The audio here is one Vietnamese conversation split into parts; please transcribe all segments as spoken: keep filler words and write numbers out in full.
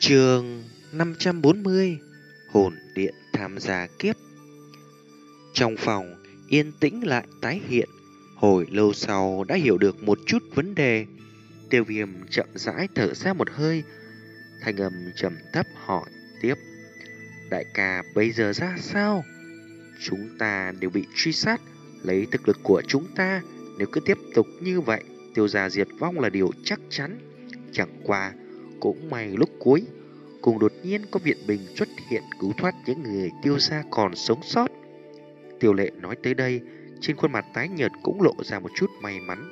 Chương năm trăm bốn mươi. Hồn điện tham gia kiếp. Trong phòng yên tĩnh lại tái hiện. Hồi lâu sau đã hiểu được một chút vấn đề. Tiêu Viêm chậm rãi thở ra một hơi, thanh âm trầm thấp hỏi tiếp: Đại ca bây giờ ra sao? Chúng ta đều bị truy sát. Lấy thực lực của chúng ta, nếu cứ tiếp tục như vậy, Tiêu gia diệt vong là điều chắc chắn. Chẳng qua cũng may lúc cuối cùng đột nhiên có viện binh xuất hiện cứu thoát những người Tiêu gia còn sống sót. Tiêu Lệ nói tới đây, trên khuôn mặt tái nhợt cũng lộ ra một chút may mắn.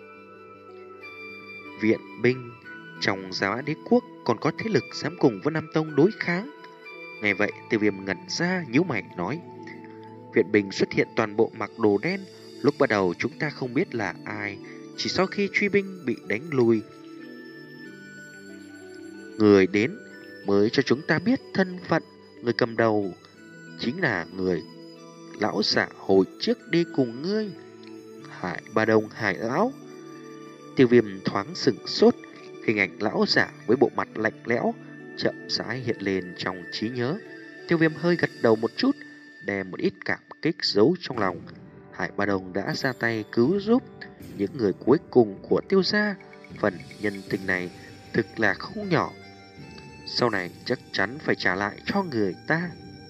Viện binh? Trong Gia Mã Đế Quốc còn có thế lực dám cùng Vân Nam Tông đối kháng? Nghe vậy, Tiêu Viêm ngẩn ra nhíu mày nói: Viện binh xuất hiện toàn bộ mặc đồ đen. Lúc bắt đầu chúng ta không biết là ai, chỉ sau khi truy binh bị đánh lùi, người đến mới cho chúng ta biết thân phận. Người cầm đầu chính là người lão giả hồi trước đi cùng ngươi, Hải Ba Đông Hải lão. Tiêu Viêm thoáng sửng sốt, hình ảnh lão giả với bộ mặt lạnh lẽo chậm rãi hiện lên trong trí nhớ. Tiêu Viêm hơi gật đầu một chút, đem một ít cảm kích giấu trong lòng. Hải Ba Đông đã ra tay cứu giúp những người cuối cùng của Tiêu gia, phần nhân tình này thực là không nhỏ, sau này chắc chắn phải trả lại cho người ta.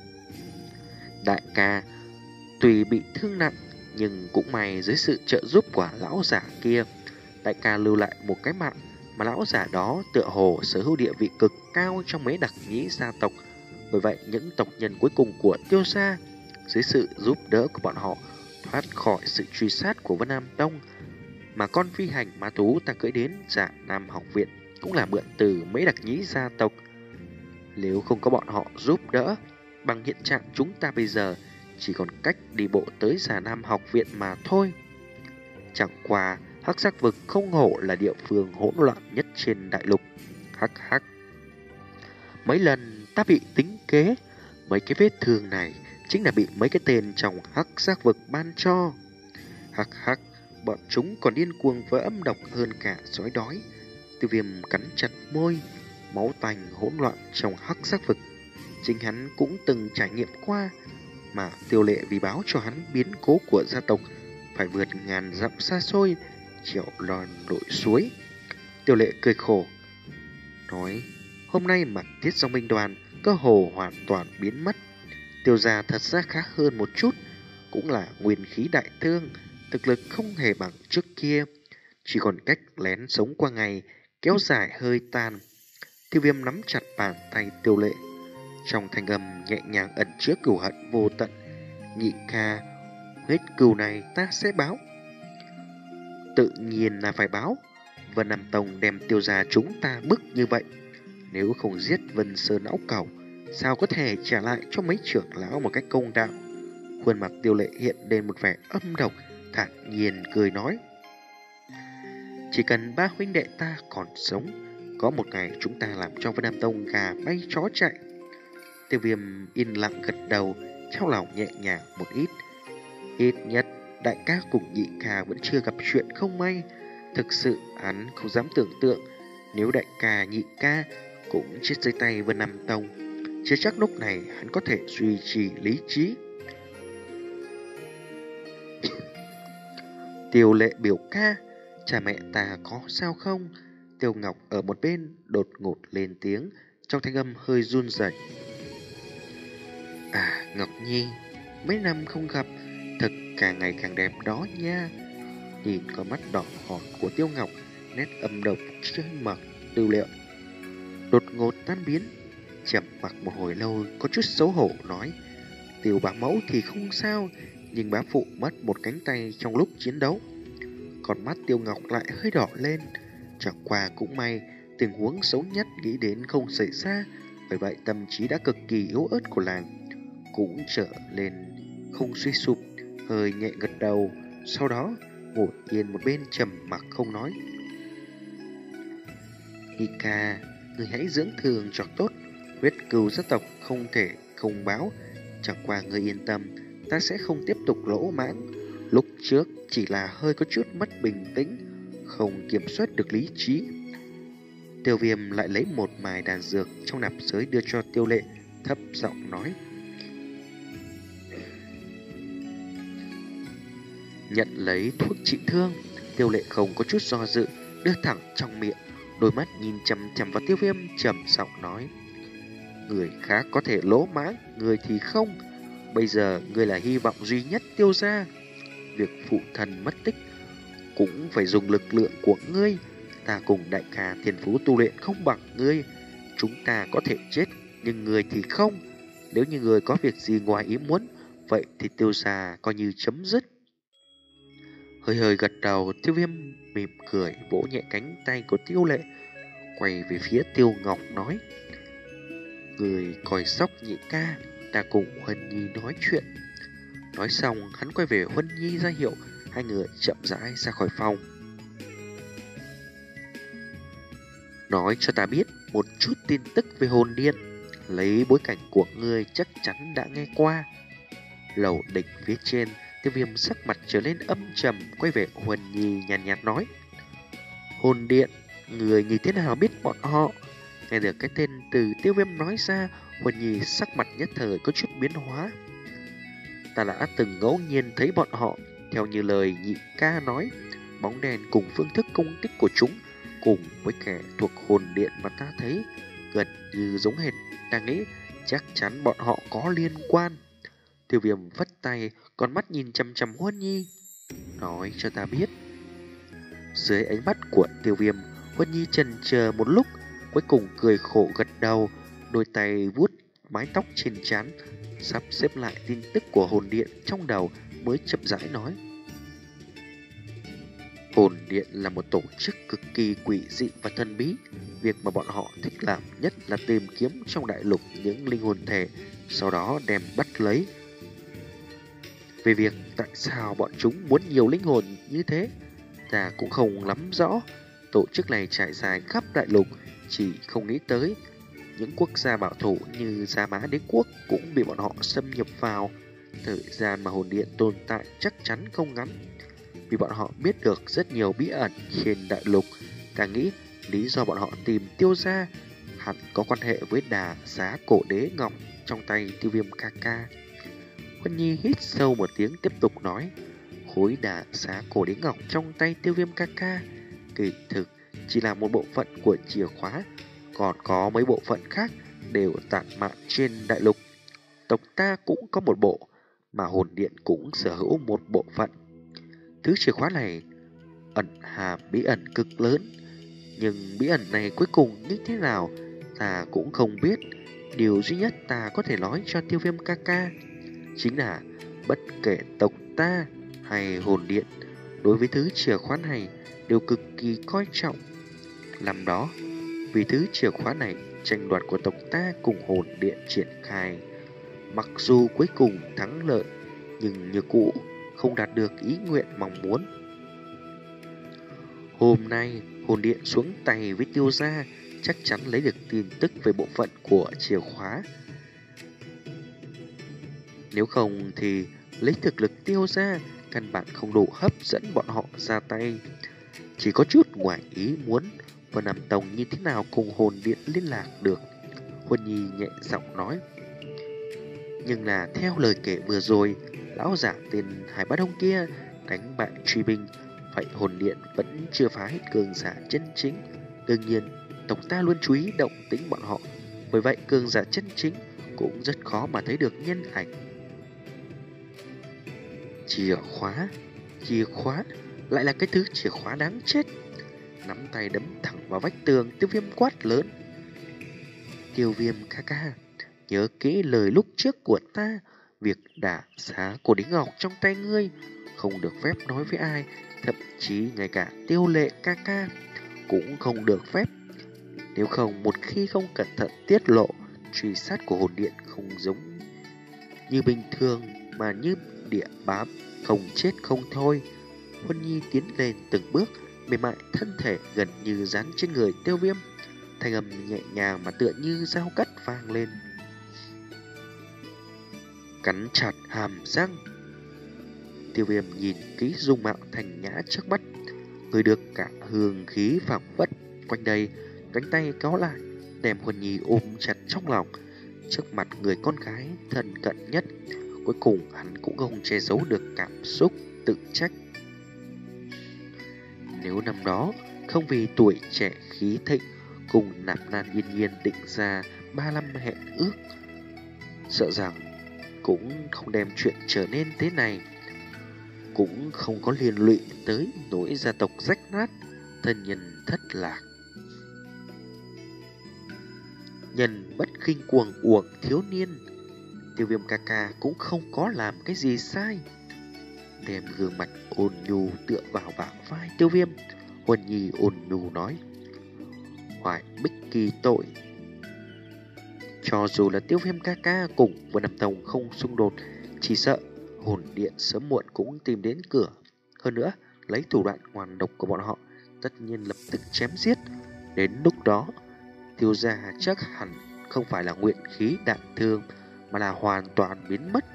Đại ca tuy bị thương nặng, nhưng cũng may dưới sự trợ giúp của lão giả kia, đại ca lưu lại một cái mạng, mà lão giả đó tựa hồ sở hữu địa vị cực cao trong mấy đặc nhĩ gia tộc. Bởi vậy những tộc nhân cuối cùng của Tiêu gia, dưới sự giúp đỡ của bọn họ, thoát khỏi sự truy sát của Vân Nam Tông. Mà con phi hành ma thú ta cưỡi đến Dạ Nam học viện cũng là mượn từ mấy đặc nhĩ gia tộc. Nếu không có bọn họ giúp đỡ, bằng hiện trạng chúng ta bây giờ chỉ còn cách đi bộ tới Dạ Nam học viện mà thôi. Chẳng qua Hắc Giác Vực không hổ là địa phương hỗn loạn nhất trên đại lục. Hắc hắc, mấy lần ta bị tính kế, mấy cái vết thương này chính là bị mấy cái tên trong Hắc Giác Vực ban cho. Hắc hắc, bọn chúng còn điên cuồng với âm độc hơn cả sói đói. Tiêu Viêm cắn chặt môi, máu tanh hỗn loạn trong Hắc Giác Vực chính hắn cũng từng trải nghiệm qua. Mà Tiêu Lệ vì báo cho hắn biến cố của gia tộc, phải vượt ngàn dặm xa xôi, chịu lòn lội suối. Tiêu Lệ cười khổ nói: Hôm nay mặt Thiết Dòng binh đoàn cơ hồ hoàn toàn biến mất. Tiêu gia thật ra khá hơn một chút, cũng là nguyên khí đại thương, thực lực không hề bằng trước kia, chỉ còn cách lén sống qua ngày, kéo dài hơi tàn. Tiêu Viêm nắm chặt bàn tay Tiêu Lệ, trong thanh âm nhẹ nhàng ẩn chứa cừu hận vô tận. Nhị ca, huyết cừu này ta sẽ báo. Tự nhiên là phải báo. Vân Nam Tông đem Tiêu gia chúng ta bức như vậy, nếu không giết Vân Sơn lão cẩu, sao có thể trả lại cho mấy trưởng lão một cách công đạo. Khuôn mặt Tiêu Lệ hiện lên một vẻ âm độc, thản nhiên cười nói: Chỉ cần ba huynh đệ ta còn sống, có một ngày chúng ta làm cho Vân Nam Tông gà bay chó chạy. Tiêu Viêm yên lặng gật đầu, trong lòng nhẹ nhàng một ít. Ít nhất đại ca cùng nhị ca vẫn chưa gặp chuyện không may. Thực sự hắn không dám tưởng tượng, nếu đại ca nhị ca cũng chết dưới tay Vân Nam Tông, chưa chắc lúc này hắn có thể duy trì lý trí. Tiêu Lệ biểu ca, cha mẹ ta có sao không? Tiêu Ngọc ở một bên đột ngột lên tiếng, trong thanh âm hơi run rẩy. À, Ngọc Nhi, mấy năm không gặp, thật càng ngày càng đẹp đó nha. Nhìn con mắt đỏ hòn của Tiêu Ngọc, nét âm độc trên mặt Tiêu Lệ đột ngột tan biến, chậm mặc một hồi lâu, có chút xấu hổ nói: Tiêu bá mẫu thì không sao, nhưng bá phụ mất một cánh tay trong lúc chiến đấu. Còn mắt Tiêu Ngọc lại hơi đỏ lên. Chẳng qua cũng may tình huống xấu nhất nghĩ đến không xảy ra, bởi vậy tâm trí đã cực kỳ yếu ớt của làng cũng trở lên không suy sụp, hơi nhẹ gật đầu, sau đó ngồi yên một bên trầm mặc không nói. Ika, người hãy dưỡng thương cho tốt, huyết cừu gia tộc không thể không báo. Chẳng qua người yên tâm, ta sẽ không tiếp tục lỗ mãng. Lúc trước chỉ là hơi có chút mất bình tĩnh, không kiểm soát được lý trí. Tiêu Viêm lại lấy một mài đan dược trong nạp giới đưa cho Tiêu Lệ, thấp giọng nói: nhận lấy thuốc trị thương. Tiêu Lệ không có chút do dự, đưa thẳng trong miệng, đôi mắt nhìn chằm chằm vào Tiêu Viêm, trầm giọng nói: người khác có thể lỗ mãng, người thì không. Bây giờ người là hy vọng duy nhất Tiêu gia. Việc phụ thần mất tích cũng phải dùng lực lượng của ngươi. Ta cùng đại ca thiên phú tu luyện không bằng ngươi. Chúng ta có thể chết, nhưng người thì không. Nếu như người có việc gì ngoài ý muốn, vậy thì Tiêu gia coi như chấm dứt. Hơi hơi gật đầu, Tiêu Viêm mỉm cười vỗ nhẹ cánh tay của Tiêu Lệ, quay về phía Tiêu Ngọc nói: người coi sóc nhị ca, ta cùng Huân Nhi nói chuyện. Nói xong, hắn quay về Huân Nhi ra hiệu, hai người chậm rãi ra khỏi phòng. Nói cho ta biết một chút tin tức về hồn điện. Lấy bối cảnh của ngươi chắc chắn đã nghe qua. Lầu đỉnh phía trên, Tiêu Viêm sắc mặt trở nên âm trầm, quay về Huân Nhi nhàn nhạt, nhạt nói: hồn điện, người như thế nào biết bọn họ? Nghe được cái tên từ Tiêu Viêm nói ra, Huân Nhi sắc mặt nhất thời có chút biến hóa. Ta đã từng ngẫu nhiên thấy bọn họ. Theo như lời nhị ca nói, bóng đèn cùng phương thức công kích của chúng cùng với kẻ thuộc hồn điện mà ta thấy gần như giống hệt. Ta nghĩ chắc chắn bọn họ có liên quan. Tiêu Viêm vất tay, con mắt nhìn chăm chăm Huân Nhi, nói cho ta biết. Dưới ánh mắt của Tiêu Viêm, Huân Nhi chần chờ một lúc, cuối cùng cười khổ gật đầu, đôi tay vuốt mái tóc trên trán, sắp xếp lại tin tức của hồn điện trong đầu, mới chậm rãi nói: hồn điện là một tổ chức cực kỳ quỷ dị và thần bí. Việc mà bọn họ thích làm nhất là tìm kiếm trong đại lục những linh hồn thể, sau đó đem bắt lấy. Về việc tại sao bọn chúng muốn nhiều linh hồn như thế, ta cũng không lắm rõ. Tổ chức này trải dài khắp đại lục, chỉ không nghĩ tới những quốc gia bảo thủ như Gia Mã Đế Quốc cũng bị bọn họ xâm nhập vào. Thời gian mà hồn điện tồn tại chắc chắn không ngắn, vì bọn họ biết được rất nhiều bí ẩn trên đại lục. Càng nghĩ lý do bọn họ tìm Tiêu gia hẳn có quan hệ với đà giá cổ đế ngọc trong tay Tiêu Viêm ca ca. Huân Nhi hít sâu một tiếng tiếp tục nói: khối đà giá cổ đế ngọc trong tay Tiêu Viêm ca ca kỳ thực chỉ là một bộ phận của chìa khóa, còn có mấy bộ phận khác đều tản mạn trên đại lục. Tộc ta cũng có một bộ, mà hồn điện cũng sở hữu một bộ phận. Thứ chìa khóa này ẩn hàm bí ẩn cực lớn, nhưng bí ẩn này cuối cùng như thế nào ta cũng không biết. Điều duy nhất ta có thể nói cho Tiêu Viêm ca ca chính là bất kể tộc ta hay hồn điện, đối với thứ chìa khóa này đều cực kỳ coi trọng. Năm đó, vì thứ chìa khóa này, tranh đoạt của tộc ta cùng hồn điện triển khai. Mặc dù cuối cùng thắng lợi, nhưng như cũ không đạt được ý nguyện mong muốn. Hôm nay, hồn điện xuống tay với Tiêu gia, chắc chắn lấy được tin tức về bộ phận của chìa khóa. Nếu không thì lấy thực lực Tiêu gia, căn bản không đủ hấp dẫn bọn họ ra tay. Chỉ có chút ngoài ý muốn, Vân Nam Tông như thế nào cùng hồn điện liên lạc được. Huân Nhi nhẹ giọng nói: nhưng là theo lời kể vừa rồi, lão giả tên Hải Bá Đông kia đánh bại truy binh, vậy hồn điện vẫn chưa phá hết cường giả chân chính. Đương nhiên, tộc ta luôn chú ý động tĩnh bọn họ, bởi vậy cường giả chân chính cũng rất khó mà thấy được nhân ảnh. Chìa khóa, chìa khóa, lại là cái thứ chìa khóa đáng chết. Nắm tay đấm thẳng vào vách tường, Tiêu Viêm quát lớn: Tiêu Viêm ca ca, nhớ kỹ lời lúc trước của ta, việc đả giá của đế ngọc trong tay ngươi không được phép nói với ai, thậm chí ngay cả Tiêu Lệ ca ca cũng không được phép. Nếu không, một khi không cẩn thận tiết lộ, truy sát của hồn điện không giống như bình thường mà như địa bám, không chết không thôi. Huân Nhi tiến lên từng bước, mềm mại thân thể gần như dán trên người Tiêu Viêm, thanh âm nhẹ nhàng mà tựa như dao cắt vang lên. Cắn chặt hàm răng. Tiêu Viêm nhìn kỹ dung mạo thành nhã trước mắt, người được cả hương khí phảng phất quanh đây, cánh tay kéo lại, đem Huân Nhi ôm chặt trong lòng, trước mặt người con gái thân cận nhất. Cuối cùng hắn cũng không che giấu được cảm xúc tự trách. Nếu năm đó không vì tuổi trẻ khí thịnh cùng nạp nan yên nhiên định ra ba năm hẹn ước, sợ rằng cũng không đem chuyện trở nên thế này, cũng không có liên lụy tới nỗi gia tộc rách nát, thân nhân thất lạc. Nhân bất khinh cuồng uổng thiếu niên, Tiêu Viêm ca ca cũng không có làm cái gì sai. Đem gương mặt ôn nhu tựa vào bả vai Tiêu Viêm, Huân Nhi ôn nhu nói: Hoài Bích Kỳ tội. Cho dù là Tiêu Viêm ca ca cùng Vân Nam Tông không xung đột, chỉ sợ hồn điện sớm muộn cũng tìm đến cửa. Hơn nữa, lấy thủ đoạn ngoan độc của bọn họ, tất nhiên lập tức chém giết. Đến lúc đó, Tiêu gia chắc hẳn không phải là nguyện khí đạn thương, mà là hoàn toàn biến mất.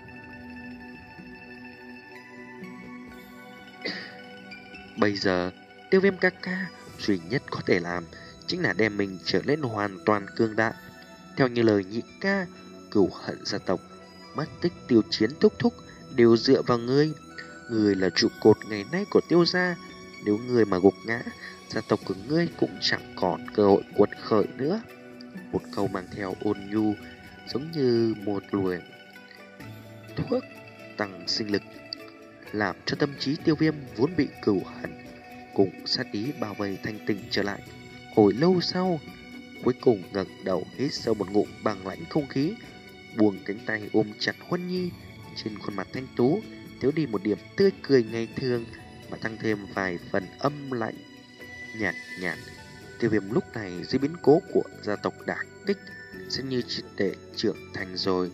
Bây giờ, Tiêu Viêm ca ca duy nhất có thể làm chính là đem mình trở nên hoàn toàn cương đại. Theo như lời nhị ca, cửu hận gia tộc, mất tích Tiêu Chiến thúc thúc đều dựa vào ngươi. Ngươi là trụ cột ngày nay của Tiêu gia. Nếu ngươi mà gục ngã, gia tộc của ngươi cũng chẳng còn cơ hội quật khởi nữa. Một câu mang theo ôn nhu, giống như một luồng thuốc tăng sinh lực, làm cho tâm trí Tiêu Viêm vốn bị cửu hận cùng sát ý bao vây thanh tỉnh trở lại. Hồi lâu sau, cuối cùng ngẩng đầu hít sâu một ngụm bằng lãnh không khí, buông cánh tay ôm chặt Huân Nhi. Trên khuôn mặt thanh tú thiếu đi một điểm tươi cười ngày thường, mà tăng thêm vài phần âm lạnh nhạt nhạt. Tiêu Viêm lúc này dưới biến cố của gia tộc đả kích, xem như triệt để trưởng thành rồi.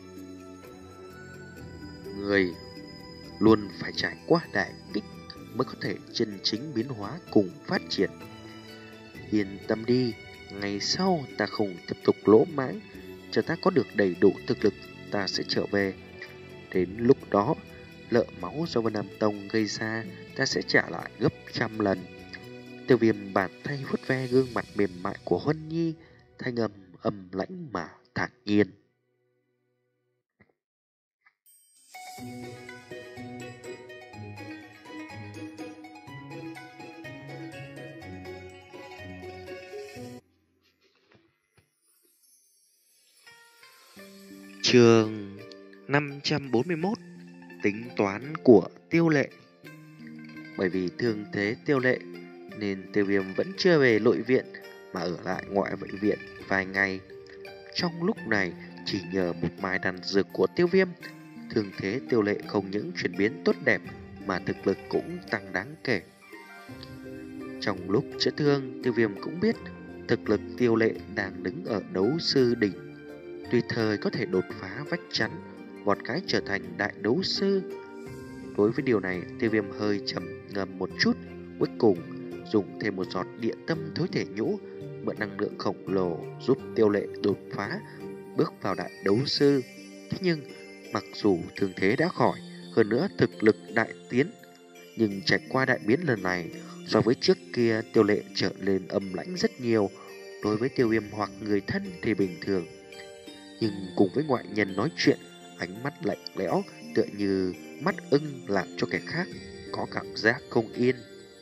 Người luôn phải trải qua đại kích mới có thể chân chính biến hóa cùng phát triển. Yên tâm đi, ngày sau ta không tiếp tục lỗ mãng, chờ ta có được đầy đủ thực lực, ta sẽ trở về. Đến lúc đó, lợ máu do Vân Nam Tông gây ra, ta sẽ trả lại gấp trăm lần. Tiêu Viêm bàn tay vuốt ve gương mặt mềm mại của Huân Nhi, thanh âm âm lãnh mà thản nhiên. Chương năm trăm bốn mươi mốt. Tính toán của Tiêu Lệ. Bởi vì thương thế Tiêu Lệ nên Tiêu Viêm vẫn chưa về nội viện, mà ở lại ngoại bệnh viện vài ngày. Trong lúc này, chỉ nhờ một mai đan dược của Tiêu Viêm, thương thế Tiêu Lệ không những chuyển biến tốt đẹp mà thực lực cũng tăng đáng kể. Trong lúc chữa thương, Tiêu Viêm cũng biết thực lực Tiêu Lệ đang đứng ở đấu sư đỉnh, tùy thời có thể đột phá vách chắn, vọt cái trở thành đại đấu sư. Đối với điều này, Tiêu Viêm hơi trầm ngâm một chút, cuối cùng dùng thêm một giọt địa tâm thối thể nhũ, mượn năng lượng khổng lồ giúp Tiêu Lệ đột phá, bước vào đại đấu sư. Thế nhưng, mặc dù thương thế đã khỏi, hơn nữa thực lực đại tiến, nhưng trải qua đại biến lần này, so với trước kia Tiêu Lệ trở lên âm lãnh rất nhiều. Đối với Tiêu Viêm hoặc người thân thì bình thường, nhưng cùng với ngoại nhân nói chuyện, ánh mắt lạnh lẽo tựa như mắt ưng, làm cho kẻ khác có cảm giác không yên.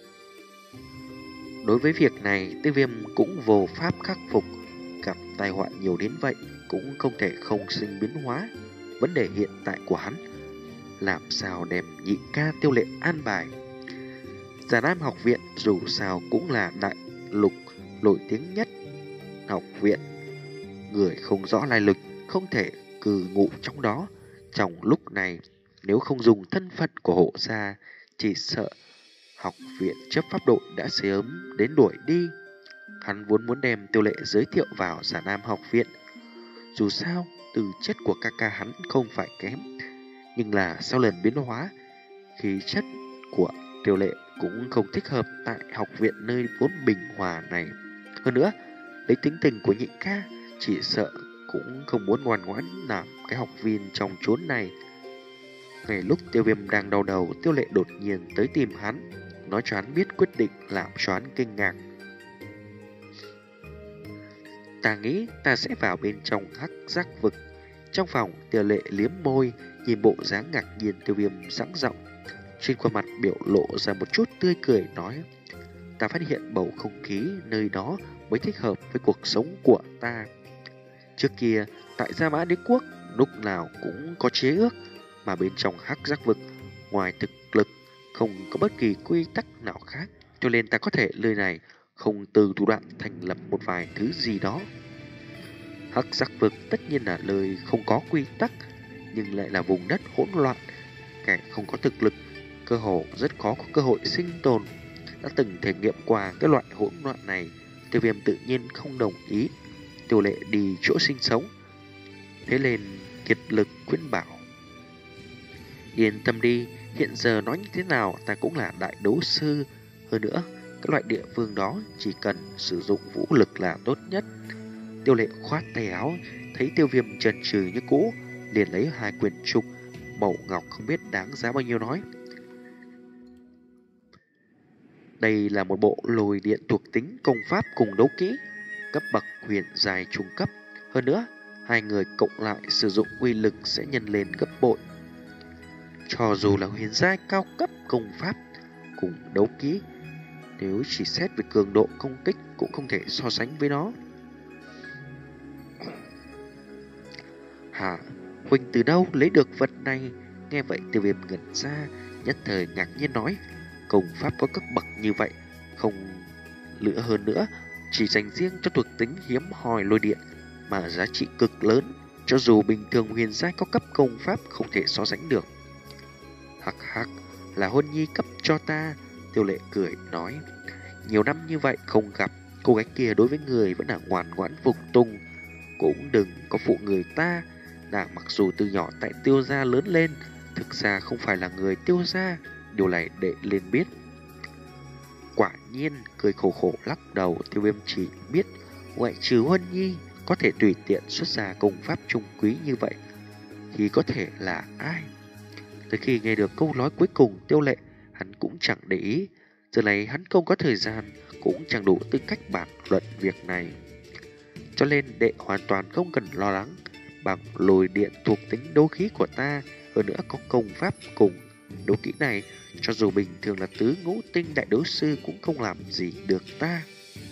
Đối với việc này, Tiêu Viêm cũng vô pháp khắc phục. Gặp tai họa nhiều đến vậy cũng không thể không sinh biến hóa. Vấn đề hiện tại của hắn, làm sao đem nhị ca Tiêu Lệ an bài. Già Nam học viện dù sao cũng là đại lục nổi tiếng nhất học viện, người không rõ lai lịch không thể cư ngụ trong đó. Trong lúc này, nếu không dùng thân phận của hộ gia, chỉ sợ học viện chấp pháp đội đã sớm đến đuổi đi. Hắn vốn muốn đem Tiêu Lệ giới thiệu vào Già Nam học viện. Dù sao, từ chất của ca ca hắn không phải kém, nhưng là sau lần biến hóa, khí chất của Tiêu Lệ cũng không thích hợp tại học viện nơi vốn bình hòa này. Hơn nữa, lấy tính tình của nhị ca, chỉ sợ cũng không muốn ngoan ngoãn làm cái học viên trong chốn này. Ngay lúc Tiêu Viêm đang đau đầu, Tiêu Lệ đột nhiên tới tìm hắn, nói cho hắn biết quyết định làm cho hắn kinh ngạc. Ta nghĩ ta sẽ vào bên trong hắc giác vực. Trong phòng, Tiêu Lệ liếm môi, nhìn bộ dáng ngạc nhiên Tiêu Viêm sẵn giọng. Trên khuôn mặt biểu lộ ra một chút tươi cười nói: ta phát hiện bầu không khí nơi đó mới thích hợp với cuộc sống của ta. Trước kia, tại Gia Mã Đế Quốc, lúc nào cũng có chế ước, mà bên trong hắc giác vực, ngoài thực lực, không có bất kỳ quy tắc nào khác. Cho nên ta có thể nơi này không từ thủ đoạn thành lập một vài thứ gì đó. Hắc giác vực tất nhiên là nơi không có quy tắc, nhưng lại là vùng đất hỗn loạn. Kẻ không có thực lực, cơ hồ rất khó có cơ hội sinh tồn. Đã từng thể nghiệm qua cái loại hỗn loạn này, Tiêu Viêm tự nhiên không đồng ý. Tiêu Lệ đi chỗ sinh sống, thế nên kiệt lực khuyên bảo: yên tâm đi, hiện giờ nói như thế nào ta cũng là đại đấu sư. Hơn nữa, các loại địa phương đó chỉ cần sử dụng vũ lực là tốt nhất. Tiêu Lệ khoát tay áo, thấy Tiêu Viêm chần chừ như cũ, liền lấy hai quyển trục màu ngọc không biết đáng giá bao nhiêu nói: đây là một bộ lôi điện thuộc tính công pháp cùng đấu kỹ, cấp bậc huyền dài trung cấp. Hơn nữa, hai người cộng lại sử dụng uy lực sẽ nhân lên gấp bội. Cho dù là huyền giai cao cấp công pháp cùng đấu kỹ, nếu chỉ xét về cường độ công kích cũng không thể so sánh với nó. Hả? Huynh từ đâu lấy được vật này? Nghe vậy Tiêu Viêm ngẩn ra, nhất thời ngạc nhiên nói: công pháp có cấp bậc như vậy, không lựa hơn nữa, chỉ dành riêng cho thuộc tính hiếm hoi lôi điện mà giá trị cực lớn, cho dù bình thường huyền giai có cấp công pháp không thể so sánh được. Hắc hắc, là Huân Nhi cấp cho ta. Tiêu Lệ cười nói: nhiều năm như vậy không gặp, cô gái kia đối với người vẫn là ngoan ngoãn phục tùng, cũng đừng có phụ người ta. Nàng mặc dù từ nhỏ tại Tiêu gia lớn lên, thực ra không phải là người Tiêu gia, điều này đệ lên biết. Quả nhiên, cười khổ khổ lắc đầu, Tiêu Viêm chỉ biết ngoại trừ Huân Nhi có thể tùy tiện xuất ra công pháp trung quý như vậy thì có thể là ai. Tới khi nghe được câu nói cuối cùng Tiêu Lệ, hắn cũng chẳng để ý. Giờ này hắn không có thời gian, cũng chẳng đủ tư cách bàn luận việc này. Cho nên đệ hoàn toàn không cần lo lắng. Bằng lôi điện thuộc tính đấu khí của ta, hơn nữa có công pháp cùng đấu kỹ này, cho dù bình thường là tứ ngũ tinh đại đấu sư cũng không làm gì được ta.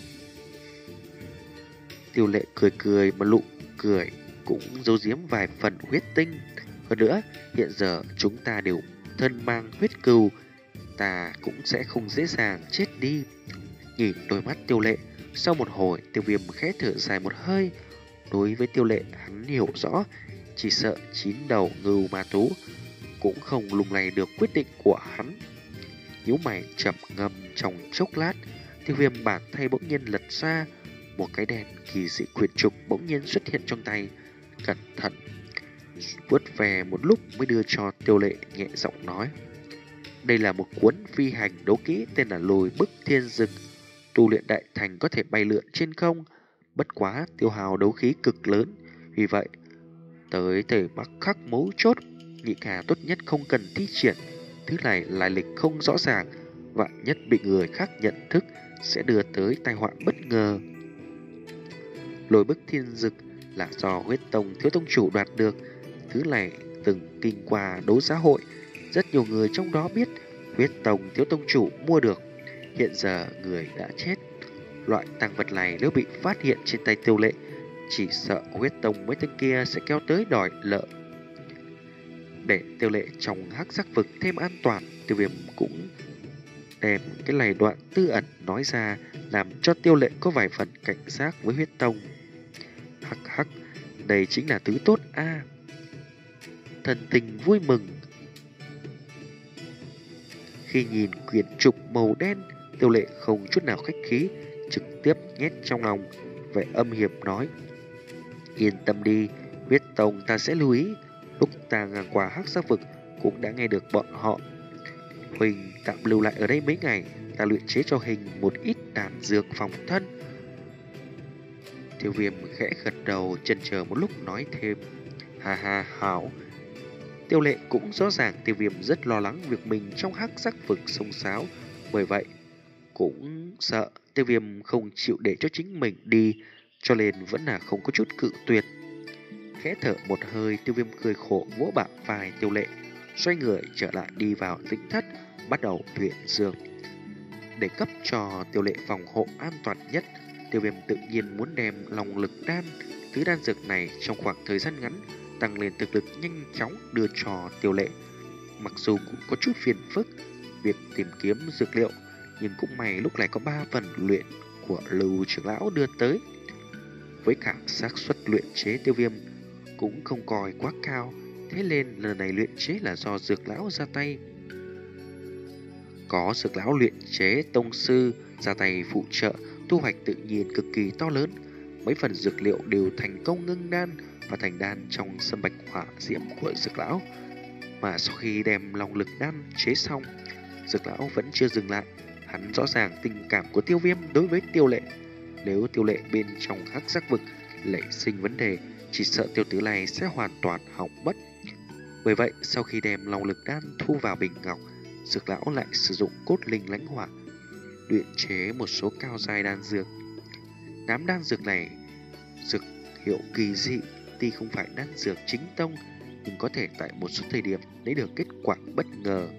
Tiêu Lệ cười cười mà lụ cười cũng giấu giếm vài phần huyết tinh. Hơn nữa, hiện giờ chúng ta đều thân mang huyết cừu, ta cũng sẽ không dễ dàng chết đi. Nhìn đôi mắt Tiêu Lệ, sau một hồi Tiêu Viêm khẽ thở dài một hơi. Đối với Tiêu Lệ hắn hiểu rõ, chỉ sợ chín đầu ngưu ma thú cũng không lung lay được quyết định của hắn. Nhíu mày trầm ngâm trong chốc lát, Tiêu Viêm bàn tay bỗng nhiên lật ra, một cái đèn kỳ dị quyển trục bỗng nhiên xuất hiện trong tay. Cẩn thận vuốt về một lúc mới đưa cho Tiêu Lệ, nhẹ giọng nói: đây là một cuốn phi hành đấu kỹ tên là Lôi Bức Thiên Dực, tu luyện đại thành có thể bay lượn trên không, bất quá tiêu hao đấu khí cực lớn. Vì vậy, tới thời mắc khắc mấu chốt, nhị ca tốt nhất không cần thi triển. Thứ này lai lịch không rõ ràng, vạn nhất bị người khác nhận thức sẽ đưa tới tai họa bất ngờ. Lôi Bức Thiên Dực là do huyết tông thiếu tông chủ đoạt được. Thứ này từng kinh qua đấu giá hội, rất nhiều người trong đó biết huyết tông thiếu tông chủ mua được. Hiện giờ người đã chết. Loại tàng vật này nếu bị phát hiện trên tay Tiêu Lệ, chỉ sợ huyết tông mấy tên kia sẽ kéo tới đòi nợ. Để Tiêu Lệ trong hắc giác vực thêm an toàn, Tiêu Viêm cũng đem cái này đoạn tư ẩn nói ra, làm cho Tiêu Lệ có vài phần cảnh giác với huyết tông. Hắc hắc, đây chính là thứ tốt a. À. Thần tình vui mừng. Khi nhìn quyển trục màu đen, Tiêu Lệ không chút nào khách khí, trực tiếp nhét trong lòng, vẻ âm hiểm nói: yên tâm đi, huyết tông ta sẽ lưu ý. Lúc ta ngang qua hắc giác vực cũng đã nghe được bọn họ. Huỳnh tạm lưu lại ở đây mấy ngày, ta luyện chế cho Hình một ít đan dược phòng thân. Tiêu Viêm khẽ gật đầu, chần chờ một lúc nói thêm: ha ha, hảo. Tiêu Lệ cũng rõ ràng Tiêu Viêm rất lo lắng việc mình trong hắc giác vực xông xáo, bởi vậy cũng sợ Tiêu Viêm không chịu để cho chính mình đi, cho nên vẫn là không có chút cự tuyệt. Khẽ thở một hơi, Tiêu Viêm cười khổ vỗ bả vai Tiêu Lệ, xoay người trở lại đi vào tĩnh thất, bắt đầu luyện dược. Để cấp cho Tiêu Lệ phòng hộ an toàn nhất, Tiêu Viêm tự nhiên muốn đem lòng lực đan, thứ đan dược này trong khoảng thời gian ngắn tăng lên thực lực nhanh chóng đưa cho Tiêu Lệ. Mặc dù cũng có chút phiền phức việc tìm kiếm dược liệu, nhưng cũng may lúc này có ba phần luyện của Lưu trưởng lão đưa tới. Với cả xác suất luyện chế Tiêu Viêm cũng không coi quá cao, thế nên lần này luyện chế là do dược lão ra tay. Có dược lão luyện chế tông sư ra tay phụ trợ, thu hoạch tự nhiên cực kỳ to lớn. Mấy phần dược liệu đều thành công ngưng đan và thành đan trong sâm bạch hỏa diễm của dược lão. Mà sau khi đem long lực đan chế xong, dược lão vẫn chưa dừng lại. Hắn rõ ràng tình cảm của Tiêu Viêm đối với Tiêu Lệ. Nếu Tiêu Lệ bên trong hắc giác vực nảy sinh vấn đề, chỉ sợ tiểu tử này sẽ hoàn toàn hỏng mất. Bởi vậy, sau khi đem long lực đan thu vào bình ngọc, dược lão lại sử dụng cốt linh lãnh hỏa luyện chế một số cao giai đan dược. Đám đan dược này dược hiệu kỳ dị, tuy không phải đan dược chính tông, nhưng có thể tại một số thời điểm lấy được kết quả bất ngờ.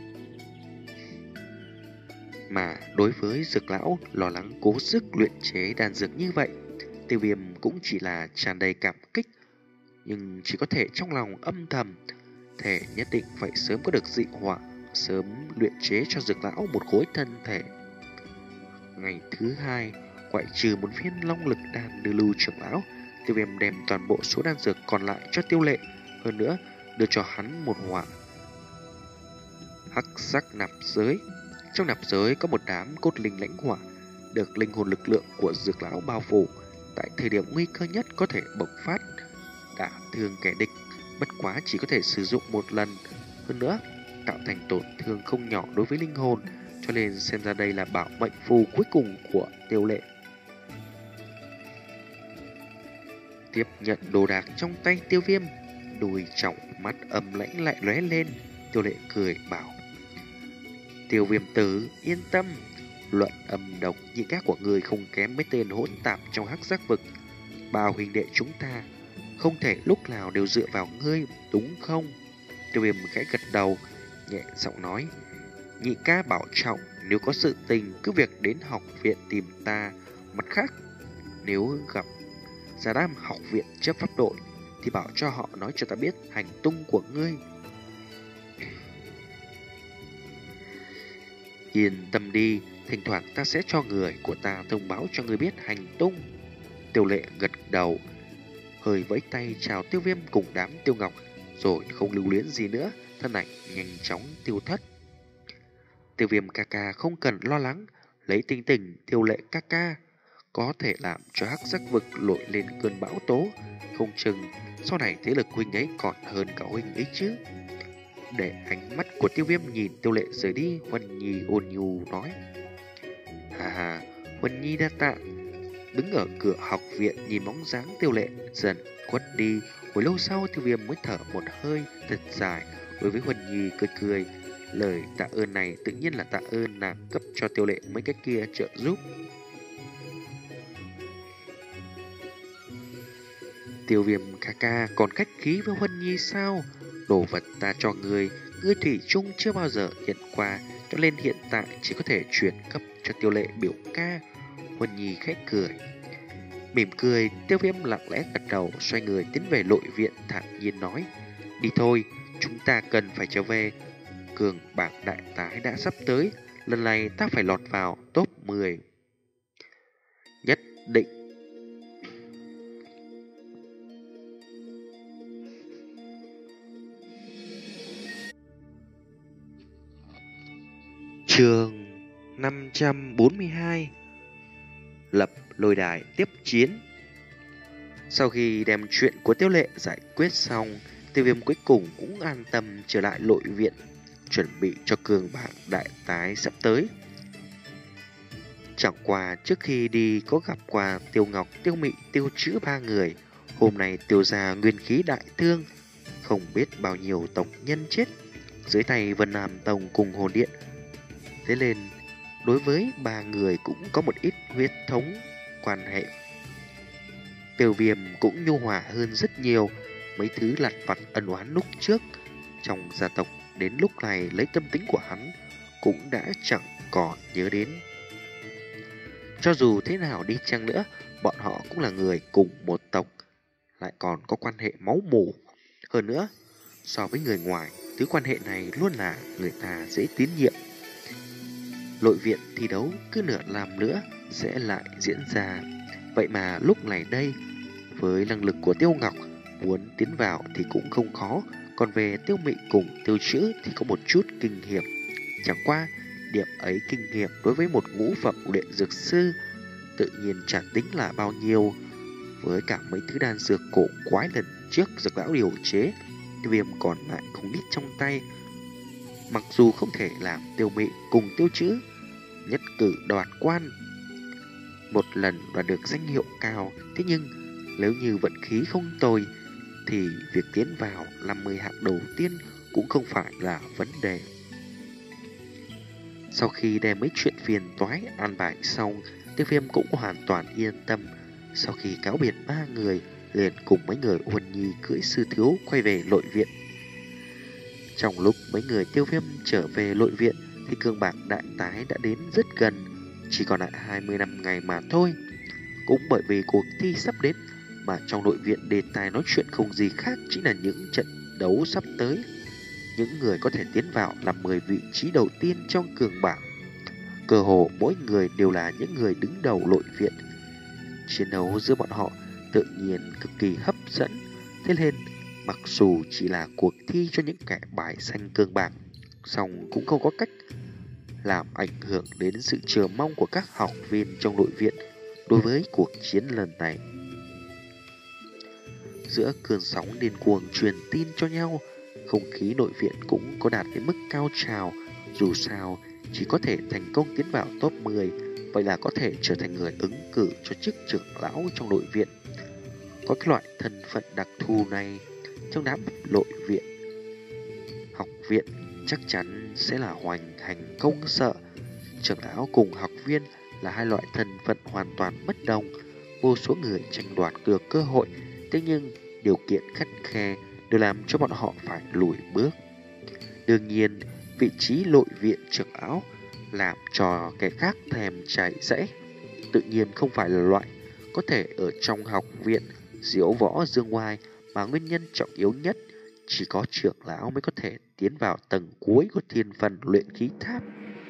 Mà đối với dược lão lo lắng cố sức luyện chế đan dược như vậy, Tiêu Viêm cũng chỉ là tràn đầy cảm kích, nhưng chỉ có thể trong lòng âm thầm thể nhất định phải sớm có được dị hỏa, sớm luyện chế cho dược lão một khối thân thể. Ngày thứ hai, ngoại trừ một viên long lực đan đưa Lưu trưởng lão, Tiêu Viêm đem toàn bộ số đan dược còn lại cho Tiêu Lệ, hơn nữa đưa cho hắn một hỏa hắc sắc nạp giới. Trong nạp giới có một đám cốt linh lãnh hỏa được linh hồn lực lượng của dược lão bao phủ, tại thời điểm nguy cơ nhất có thể bộc phát đả thương kẻ địch, bất quá chỉ có thể sử dụng một lần, hơn nữa tạo thành tổn thương không nhỏ đối với linh hồn, cho nên xem ra đây là bảo mệnh phù cuối cùng của Tiêu Lệ. Tiếp nhận đồ đạc trong tay Tiêu Viêm, đôi trọng mắt âm lãnh lại lóe lên. Tiêu Lệ cười bảo: Tiêu Viêm tử, yên tâm, luận âm độc nhị các của người không kém mấy tên hỗn tạp trong hắc giác vực. Bao huynh đệ chúng ta không thể lúc nào đều dựa vào ngươi, đúng không? Tiêu Viêm khẽ gật đầu, nhẹ giọng nói: nhị ca bảo trọng, nếu có sự tình cứ việc đến học viện tìm ta. Mặt khác, nếu gặp Gia Đam học viện chấp pháp đội thì bảo cho họ nói cho ta biết hành tung của ngươi. Yên tâm đi, thỉnh thoảng ta sẽ cho người của ta thông báo cho ngươi biết hành tung. Tiêu Lệ gật đầu, hơi vẫy tay chào Tiêu Viêm cùng đám Tiêu Ngọc, rồi không lưu luyến gì nữa, thân ảnh nhanh chóng tiêu thất. Tiêu Viêm ca ca không cần lo lắng, lấy tinh tình Tiêu Lệ ca ca có thể làm cho hắc giác vực nổi lên cơn bão tố, không chừng sau này thế lực huynh ấy còn hơn cả huynh ấy chứ. Để ánh mắt của Tiêu Viêm nhìn Tiêu Lệ rời đi, Huân Nhi ôn nhu nói: Hà hà, Huân Nhi đa tạ. Đứng ở cửa học viện nhìn bóng dáng Tiêu Lệ dần khuất đi, hồi lâu sau Tiêu Viêm mới thở một hơi thật dài, đối với Huân Nhi cười cười. Lời tạ ơn này tự nhiên là tạ ơn nàng cấp cho Tiêu Lệ mấy cái kia trợ giúp. Tiêu Viêm ca ca còn khách khí với Huân Nhi sao? Đồ vật ta cho ngươi, ngươi thủy chung chưa bao giờ nhận qua, cho nên hiện tại chỉ có thể chuyển cấp cho Tiêu Lệ biểu ca. Huân Nhi khẽ cười. Mỉm cười, Tiêu Viêm lặng lẽ gật đầu, xoay người tiến về nội viện, thản nhiên nói: đi thôi, chúng ta cần phải trở về. Cường bảng đại tái đã sắp tới, lần này ta phải lọt vào top mười. Nhất định. Chương năm trăm bốn mươi hai. Lập lôi đài tiếp chiến. Sau khi đem chuyện của Tiêu Lệ giải quyết xong, Tiêu Viêm cuối cùng cũng an tâm trở lại nội viện, chuẩn bị cho cường bảng đại tái sắp tới. Chẳng qua trước khi đi có gặp qua Tiêu Ngọc, Tiêu Mị, Tiêu Trữ ba người. Hôm nay Tiêu gia nguyên khí đại thương, không biết bao nhiêu tộc nhân chết dưới tay Vân Nam Tông cùng Hồn Điện. Thế nên đối với ba người cũng có một ít huyết thống quan hệ. Tiêu Viêm cũng nhu hòa hơn rất nhiều. Mấy thứ lặt vặt ân oán lúc trước trong gia tộc đến lúc này lấy tâm tính của hắn cũng đã chẳng còn nhớ đến. Cho dù thế nào đi chăng nữa, bọn họ cũng là người cùng một tộc, lại còn có quan hệ máu mủ. Hơn nữa, so với người ngoài, thứ quan hệ này luôn là người ta dễ tín nhiệm. Nội viện thi đấu cứ nửa năm nữa sẽ lại diễn ra. Vậy mà lúc này đây, với năng lực của Tiêu Ngọc, muốn tiến vào thì cũng không khó. Còn về Tiêu Mị cùng Tiêu Chữ thì có một chút kinh nghiệm. Chẳng qua, điểm ấy kinh nghiệm đối với một ngũ phẩm luyện dược sư tự nhiên chẳng tính là bao nhiêu. Với cả mấy thứ đan dược cổ quái lần trước dược lão điều chế, Tiêu Viêm còn lại không ít trong tay. Mặc dù không thể làm Tiêu Mị cùng Tiêu Chữ nhất cử đoạt quan, một lần đoạt được danh hiệu cao, thế nhưng nếu như vận khí không tồi thì việc tiến vào năm mươi hạng đầu tiên cũng không phải là vấn đề. Sau khi đem mấy chuyện phiền toái an bài xong, Tiêu Viêm cũng hoàn toàn yên tâm. Sau khi cáo biệt ba người, liền cùng mấy người Uân Nhi cưỡi sư thiếu quay về nội viện. Trong lúc mấy người Tiêu Viêm trở về nội viện thì cương bạc đại tái đã đến rất gần, chỉ còn lại hai mươi năm ngày mà thôi. Cũng bởi vì cuộc thi sắp đến mà trong nội viện đề tài nói chuyện không gì khác chính là những trận đấu sắp tới. Những người có thể tiến vào làm mười vị trí đầu tiên trong cường bảng, cơ hồ mỗi người đều là những người đứng đầu nội viện. Chiến đấu giữa bọn họ tự nhiên cực kỳ hấp dẫn. Thế nên mặc dù chỉ là cuộc thi cho những kẻ bài xanh cường bảng, song cũng không có cách làm ảnh hưởng đến sự chờ mong của các học viên trong nội viện đối với cuộc chiến lần này. Giữa cơn sóng điên cuồng truyền tin cho nhau, không khí nội viện cũng có đạt đến mức cao trào. Dù sao, chỉ có thể thành công tiến vào top mười, vậy là có thể trở thành người ứng cử cho chức trưởng lão trong nội viện. Có cái loại thân phận đặc thù này, trong đám nội viện, học viện chắc chắn sẽ là hoành hành công sợ. Trưởng lão cùng học viên là hai loại thân phận hoàn toàn bất đồng, vô số người tranh đoạt được cơ hội, thế nhưng điều kiện khắt khe đều làm cho bọn họ phải lùi bước. Đương nhiên, vị trí nội viện trưởng lão làm cho kẻ khác thèm chạy dãy, tự nhiên không phải là loại có thể ở trong học viện diễu võ dương ngoai, mà nguyên nhân trọng yếu nhất chỉ có trưởng lão mới có thể tiến vào tầng cuối của thiên phần luyện khí tháp.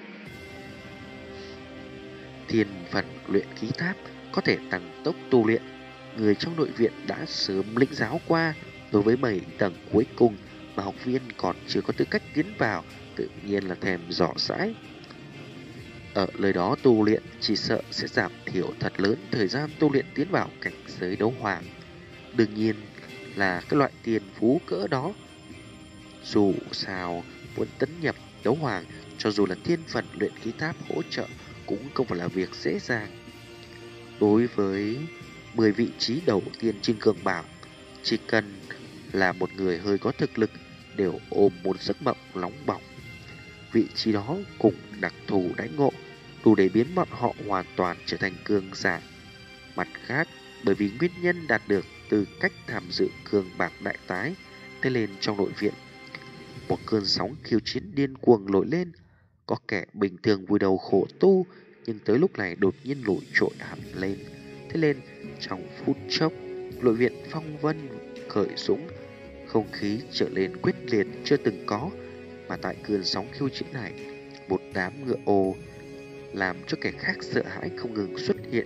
Thiên phần luyện khí tháp có thể tăng tốc tu luyện. Người trong nội viện đã sớm lĩnh giáo qua, đối với bảy tầng cuối cùng mà học viên còn chưa có tư cách tiến vào, tự nhiên là thèm dò dãi. Ở nơi đó tu luyện chỉ sợ sẽ giảm thiểu thật lớn thời gian tu luyện tiến vào cảnh giới đấu hoàng. Đương nhiên là cái loại tiền phú cỡ đó, dù sao muốn tấn nhập đấu hoàng, cho dù là thiên phần luyện khí tháp hỗ trợ cũng không phải là việc dễ dàng. Đối với mười vị trí đầu tiên trên cường bảng, chỉ cần là một người hơi có thực lực đều ôm một giấc mộng nóng bỏng. Vị trí đó cùng đặc thù đãi ngộ đủ để biến bọn họ hoàn toàn trở thành cường giả. Mặt khác, bởi vì nguyên nhân đạt được từ cách tham dự cường bảng đại tái, thế nên trong nội viện một cơn sóng khiêu chiến điên cuồng nổi lên. Có kẻ bình thường vùi đầu khổ tu, nhưng tới lúc này đột nhiên nổi trội hẳn lên. Thế nên trong phút chốc, nội viện phong vân khởi dũng, không khí trở lên quyết liệt chưa từng có. Mà tại cơn sóng khiêu chiến này, một đám ngựa ồ làm cho kẻ khác sợ hãi không ngừng xuất hiện.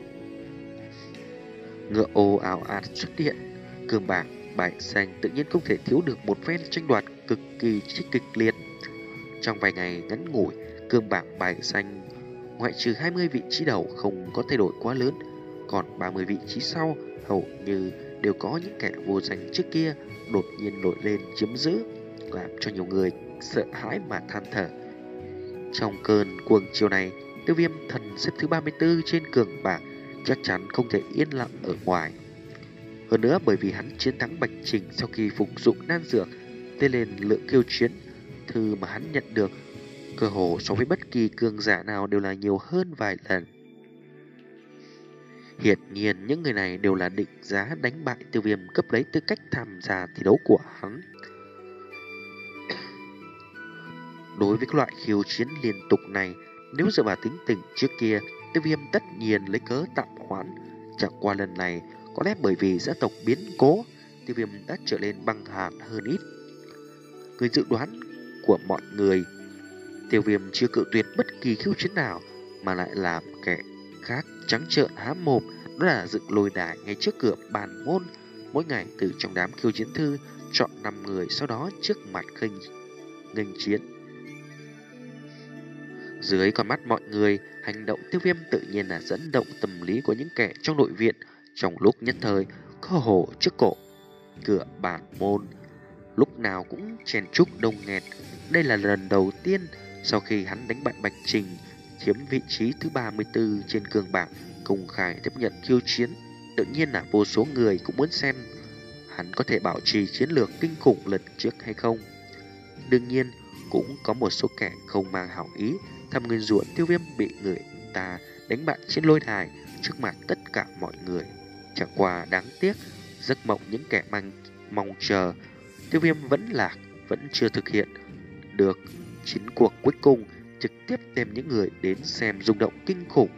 Ngựa ồ ào ạt xuất hiện, cường bảng bài xanh tự nhiên không thể thiếu được một phen tranh đoạt cực kỳ kịch liệt. Trong vài ngày ngắn ngủi, cường bảng bài xanh ngoại trừ hai mươi vị trí đầu không có thay đổi quá lớn, còn ba mươi vị trí sau hầu như đều có những kẻ vô danh trước kia đột nhiên nổi lên chiếm giữ, làm cho nhiều người sợ hãi mà than thở. Trong cơn cuồng chiều này, Tiêu Viêm thần xếp thứ ba mươi tư trên cường bảng chắc chắn không thể yên lặng ở ngoài. Hơn nữa bởi vì hắn chiến thắng Bạch Trình sau khi phục dụng đan dược, thế nên lượng khiêu chiến thư mà hắn nhận được cơ hồ so với bất kỳ cường giả nào đều là nhiều hơn vài lần. Hiển nhiên những người này đều là định giá đánh bại Tiêu Viêm cấp lấy tư cách tham gia thi đấu của hắn. Đối với các loại khiêu chiến liên tục này, nếu dựa vào tính tình trước kia, Tiêu Viêm tất nhiên lấy cớ tạm hoãn. Chẳng qua lần này, có lẽ bởi vì gia tộc biến cố, Tiêu Viêm đã trở nên băng hàn hơn ít. Người dự đoán của mọi người, Tiêu Viêm chưa cự tuyệt bất kỳ khiêu chiến nào, mà lại làm kẻ khác trắng trợn há mồm, đó là dựng lôi đài ngay trước cửa bàn môn. Mỗi ngày từ trong đám khiêu chiến thư chọn năm người, sau đó trước mặt khinh nghênh chiến. Dưới con mắt mọi người, hành động Tiêu Viêm tự nhiên là dẫn động tâm lý của những kẻ trong nội viện. Trong lúc nhất thời, cơ hồ trước cổ cửa bản môn lúc nào cũng chen chúc đông nghẹt. Đây là lần đầu tiên sau khi hắn đánh bại Bạch Trình, chiếm vị trí thứ ba mươi tư trên cường bảng, công khai tiếp nhận khiêu chiến. Tự nhiên là vô số người cũng muốn xem hắn có thể bảo trì chiến lược kinh khủng lần trước hay không. Đương nhiên, cũng có một số kẻ không mang hảo ý, thầm nguyên rủa Tiêu Viêm bị người ta đánh bại trên lôi đài trước mặt tất cả mọi người. Chẳng qua đáng tiếc, giấc mộng những kẻ mang mong chờ Tiêu Viêm vẫn lạc, vẫn chưa thực hiện được. Chiến cuộc cuối cùng trực tiếp đem những người đến xem rung động kinh khủng.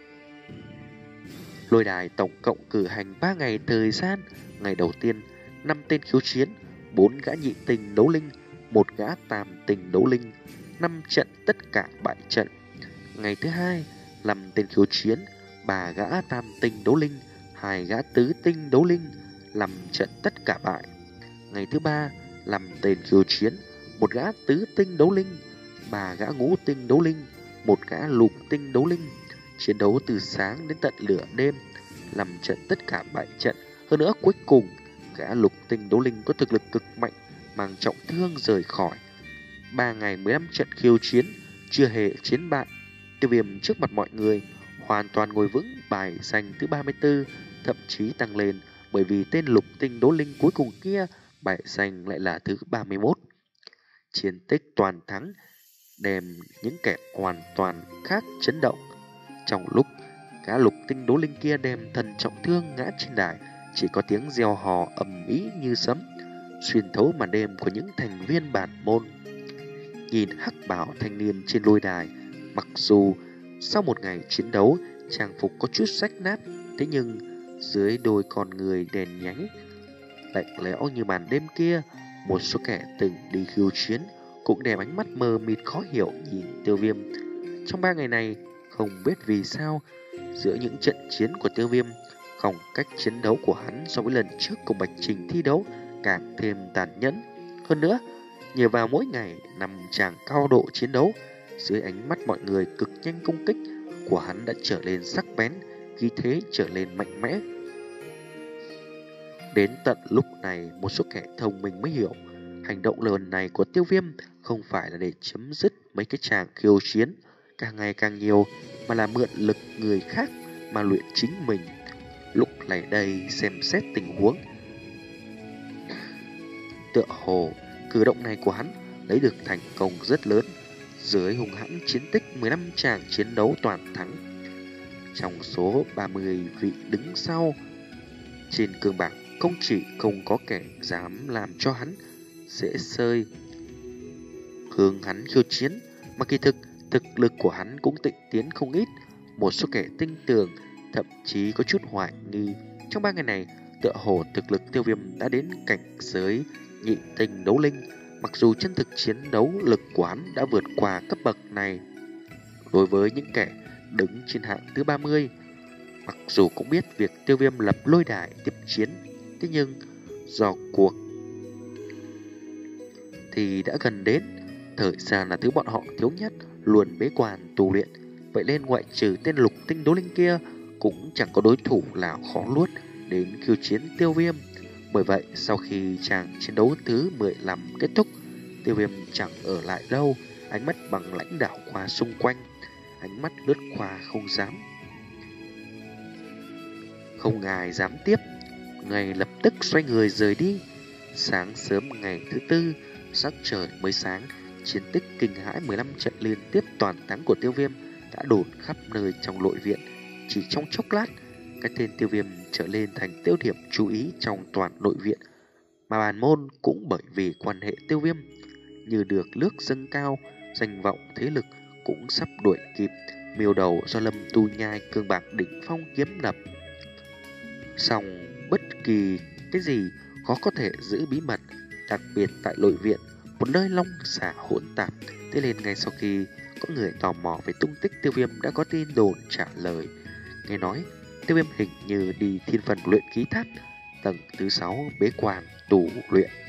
Lôi đài tổng cộng cử hành ba ngày thời gian. Ngày đầu tiên, năm tên khiếu chiến, bốn gã nhị tình đấu linh, một gã tam tình đấu linh, năm trận tất cả bại trận. Ngày thứ hai, năm tên khiếu chiến, ba gã tam tình đấu linh, hai gã tứ tinh đấu linh, năm trận tất cả bại. Ngày thứ ba, năm tên khiếu chiến, một gã tứ tinh đấu linh, ba gã ngũ tinh đấu linh, một gã lục tinh đấu linh. Chiến đấu từ sáng đến tận lửa đêm, làm trận tất cả bại trận. Hơn nữa cuối cùng, gã lục tinh đấu linh có thực lực cực mạnh, mang trọng thương rời khỏi. Ba ngày mười lăm trận khiêu chiến, chưa hề chiến bại. Tiêu Viêm trước mặt mọi người hoàn toàn ngồi vững bài danh thứ ba mươi tư, thậm chí tăng lên, bởi vì tên lục tinh đấu linh cuối cùng kia bài danh lại là thứ ba mươi mốt. Chiến tích toàn thắng đem những kẻ hoàn toàn khác chấn động. Trong lúc gã lục tinh đấu linh kia đem thần trọng thương ngã trên đài, chỉ có tiếng reo hò ầm ĩ như sấm xuyên thấu màn đêm của những thành viên bản môn. Nhìn hắc bảo thanh niên trên lôi đài, mặc dù sau một ngày chiến đấu trang phục có chút rách nát, thế nhưng dưới đôi con người đèn nháy lạnh lẽo như màn đêm kia, một số kẻ từng đi khiêu chiến cũng đem ánh mắt mờ mịt khó hiểu nhìn Tiêu Viêm. Trong ba ngày này, không biết vì sao, giữa những trận chiến của Tiêu Viêm, phong cách chiến đấu của hắn so với lần trước cùng Bạch Trình thi đấu càng thêm tàn nhẫn. Hơn nữa, nhờ vào mỗi ngày nằm tràng cao độ chiến đấu, dưới ánh mắt mọi người cực nhanh công kích của hắn đã trở nên sắc bén, khí thế trở nên mạnh mẽ. Đến tận lúc này, một số kẻ thông minh mới hiểu, hành động lần này của Tiêu Viêm không phải là để chấm dứt mấy cái tràng khiêu chiến càng ngày càng nhiều, mà là mượn lực người khác mà luyện chính mình. Lúc này đây xem xét tình huống, tựa hồ cử động này của hắn lấy được thành công rất lớn. Dưới hùng hãn chiến tích mười lăm tràng chiến đấu toàn thắng, trong số ba mươi vị đứng sau trên cường bảng, không chỉ không có kẻ dám làm cho hắn dễ sơi hướng hắn khiêu chiến, mà kỳ thực thực lực của hắn cũng tịnh tiến không ít. Một số kẻ tinh tường thậm chí có chút hoài nghi, trong ba ngày này tựa hồ thực lực Tiêu Viêm đã đến cảnh giới nhị tinh đấu linh, mặc dù chân thực chiến đấu lực của hắn đã vượt qua cấp bậc này. Đối với những kẻ đứng trên hạng thứ ba mươi, mặc dù cũng biết việc Tiêu Viêm lập lôi đài tiếp chiến, thế nhưng do cuộc thì đã gần đến, thời gian là thứ bọn họ thiếu nhất, luôn bế quan tu luyện. Vậy nên ngoại trừ tên lục tinh đấu linh kia, cũng chẳng có đối thủ nào khó nuốt đến khiêu chiến Tiêu Viêm. Bởi vậy, sau khi chàng chiến đấu thứ mười lăm kết thúc, Tiêu Viêm chẳng ở lại đâu, ánh mắt bằng lãnh đảo qua xung quanh, ánh mắt lướt qua không dám, không ai dám tiếp, ngay lập tức xoay người rời đi. Sáng sớm ngày thứ tư, sắc trời mới sáng, chiến tích kinh hãi mười lăm trận liên tiếp toàn thắng của Tiêu Viêm đã đồn khắp nơi trong nội viện. Chỉ trong chốc lát, cái tên Tiêu Viêm trở lên thành tiêu điểm chú ý trong toàn nội viện, mà bản môn cũng bởi vì quan hệ Tiêu Viêm như được nước dâng cao, danh vọng thế lực cũng sắp đuổi kịp miêu đầu do Lâm Tu Nhai cương bạc đỉnh phong kiếm đập. Song bất kỳ cái gì khó có thể giữ bí mật, đặc biệt tại nội viện, một nơi long xả hỗn tạp. Thế nên ngay sau khi có người tò mò về tung tích Tiêu Viêm đã có tin đồn trả lời. Nghe nói Tiêu Viêm hình như đi thiên phần luyện khí tháp tầng thứ sáu bế quan tù luyện.